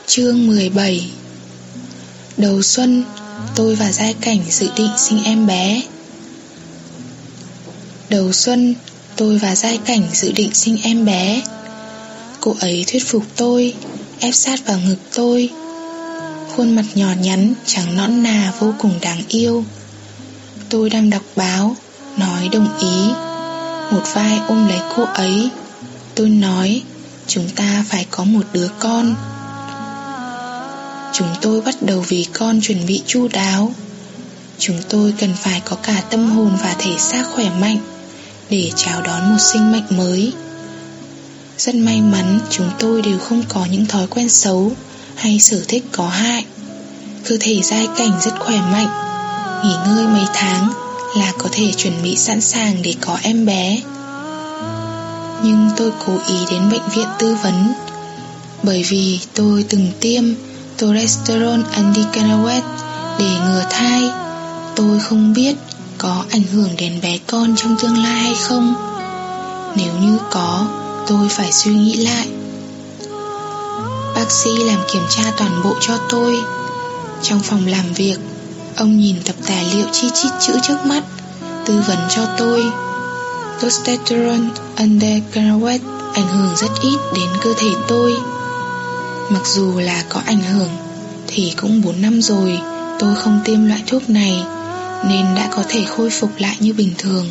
Chương 17. Đầu xuân, tôi và Giai Cảnh dự định sinh em bé. Đầu xuân, tôi và Giai Cảnh dự định sinh em bé. Cô ấy thuyết phục tôi, ép sát vào ngực tôi. Khuôn mặt nhỏ nhắn, trắng nõn nà vô cùng đáng yêu. Tôi đang đọc báo, nói đồng ý. Một vai ôm lấy cô ấy. Tôi nói, chúng ta phải có một đứa con. Chúng tôi bắt đầu vì con chuẩn bị chu đáo. Chúng tôi cần phải có cả tâm hồn và thể xác khỏe mạnh để chào đón một sinh mệnh mới. Rất may mắn chúng tôi đều không có những thói quen xấu hay sở thích có hại. Cơ thể Giai Cảnh rất khỏe mạnh. Nghỉ ngơi mấy tháng là có thể chuẩn bị sẵn sàng để có em bé. Nhưng tôi cố ý đến bệnh viện tư vấn, bởi vì tôi từng tiêm progesterone androgen để ngừa thai. Tôi không biết có ảnh hưởng đến bé con trong tương lai hay không. Nếu như có, tôi phải suy nghĩ lại. Bác sĩ làm kiểm tra toàn bộ cho tôi. Trong phòng làm việc, ông nhìn tập tài liệu chi chít chữ trước mắt, tư vấn cho tôi. Progesterone androgen ảnh hưởng rất ít đến cơ thể tôi. Mặc dù là có ảnh hưởng thì cũng 4 năm rồi tôi không tiêm loại thuốc này, nên đã có thể khôi phục lại như bình thường.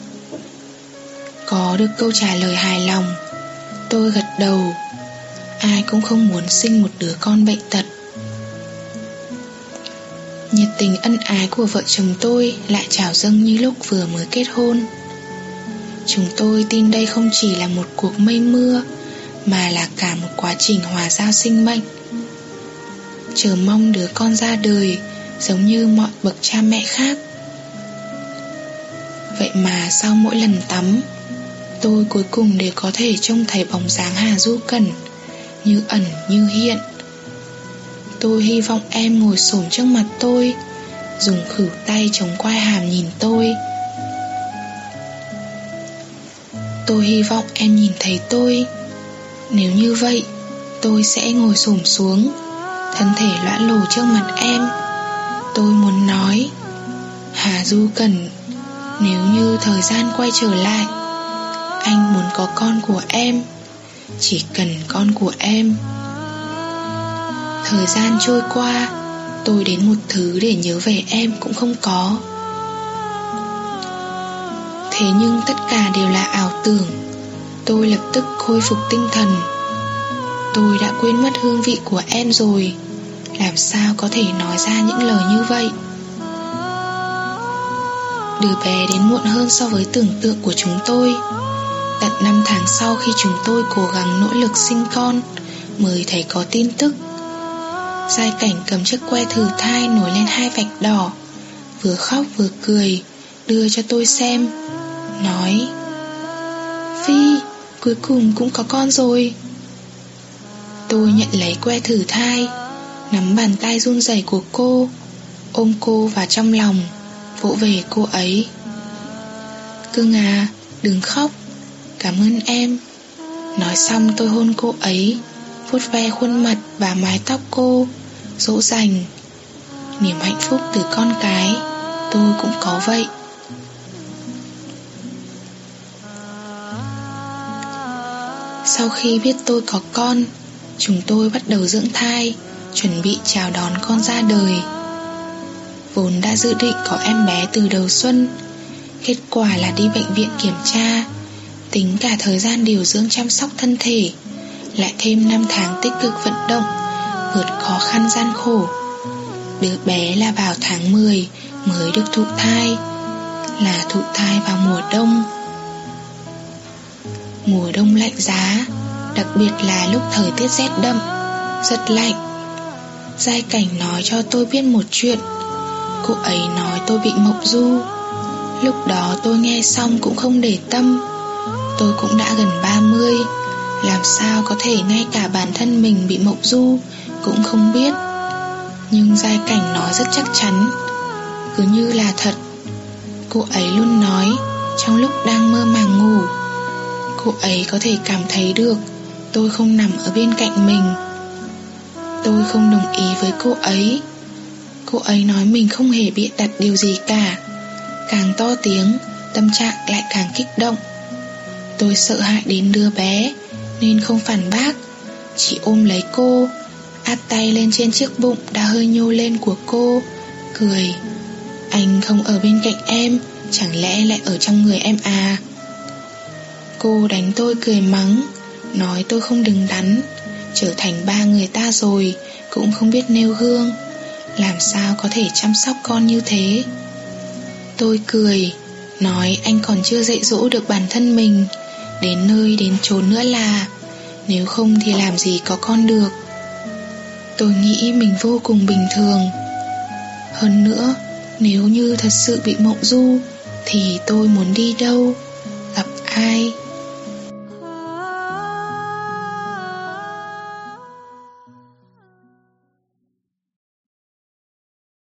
Có được câu trả lời hài lòng, tôi gật đầu. Ai cũng không muốn sinh một đứa con bệnh tật. Nhiệt tình ân ái của vợ chồng tôi lại trào dâng như lúc vừa mới kết hôn. Chúng tôi tin đây không chỉ là một cuộc mây mưa, mà là cả một quá trình hòa giao sinh mệnh. Chờ mong đứa con ra đời giống như mọi bậc cha mẹ khác. Vậy mà sau mỗi lần tắm, tôi cuối cùng đều có thể trông thấy bóng dáng Hà Du Cẩn, như ẩn như hiện. Tôi hy vọng em ngồi xổm trước mặt tôi, dùng khuỷu tay chống quai hàm nhìn tôi. Tôi hy vọng em nhìn thấy tôi. Nếu như vậy, tôi sẽ ngồi xổm xuống, thân thể lõa lồ trước mặt em. Tôi muốn nói, Hà Du Cẩn, nếu như thời gian quay trở lại, anh muốn có con của em, chỉ cần con của em. Thời gian trôi qua, tôi đến một thứ để nhớ về em cũng không có. Thế nhưng tất cả đều là ảo tưởng. Tôi lập tức khôi phục tinh thần. Tôi đã quên mất hương vị của em rồi. Làm sao có thể nói ra những lời như vậy? Đứa bé đến muộn hơn so với tưởng tượng của chúng tôi. Tận 5 tháng sau khi chúng tôi cố gắng nỗ lực sinh con mới thấy có tin tức. Giai Cảnh cầm chiếc que thử thai nổi lên 2 vạch đỏ, vừa khóc vừa cười, đưa cho tôi xem, nói: Phi, cuối cùng cũng có con rồi. Tôi nhận lấy que thử thai, nắm bàn tay run rẩy của cô, ôm cô vào trong lòng, vỗ về cô ấy. Cưng à, đừng khóc, cảm ơn em. Nói xong tôi hôn cô ấy, vuốt ve khuôn mặt và mái tóc cô, dỗ dành. Niềm hạnh phúc từ con cái, tôi cũng có vậy. Sau khi biết tôi có con, chúng tôi bắt đầu dưỡng thai, chuẩn bị chào đón con ra đời. Vốn đã dự định có em bé từ đầu xuân, kết quả là đi bệnh viện kiểm tra, tính cả thời gian điều dưỡng chăm sóc thân thể, lại thêm 5 tháng tích cực vận động, vượt khó khăn gian khổ. Đứa bé là vào tháng 10 mới được thụ thai, là thụ thai vào mùa đông. Mùa đông lạnh giá, đặc biệt là lúc thời tiết rét đậm, rất lạnh. Giai Cảnh nói cho tôi biết một chuyện. Cô ấy nói tôi bị mộng du. Lúc đó tôi nghe xong cũng không để tâm. Tôi cũng đã gần 30, làm sao có thể ngay cả bản thân mình bị mộng du cũng không biết. Nhưng Giai Cảnh nói rất chắc chắn, cứ như là thật. Cô ấy luôn nói trong lúc đang mơ màng ngủ, cô ấy có thể cảm thấy được tôi không nằm ở bên cạnh mình. Tôi không đồng ý với cô ấy. Cô ấy nói mình không hề bịa đặt điều gì cả. Càng to tiếng, tâm trạng lại càng kích động. Tôi sợ hãi đến đứa bé nên không phản bác, chỉ ôm lấy cô, áp tay lên trên chiếc bụng đã hơi nhô lên của cô, cười. Anh không ở bên cạnh em, chẳng lẽ lại ở trong người em à? Cô đánh tôi cười mắng, nói tôi không đứng đắn, trở thành ba người ta rồi cũng không biết nêu gương, làm sao có thể chăm sóc con như thế. Tôi cười, nói anh còn chưa dạy dỗ được bản thân mình, đến nơi đến chốn nữa là, nếu không thì làm gì có con được. Tôi nghĩ mình vô cùng bình thường. Hơn nữa, nếu như thật sự bị mộng du thì tôi muốn đi đâu, gặp ai,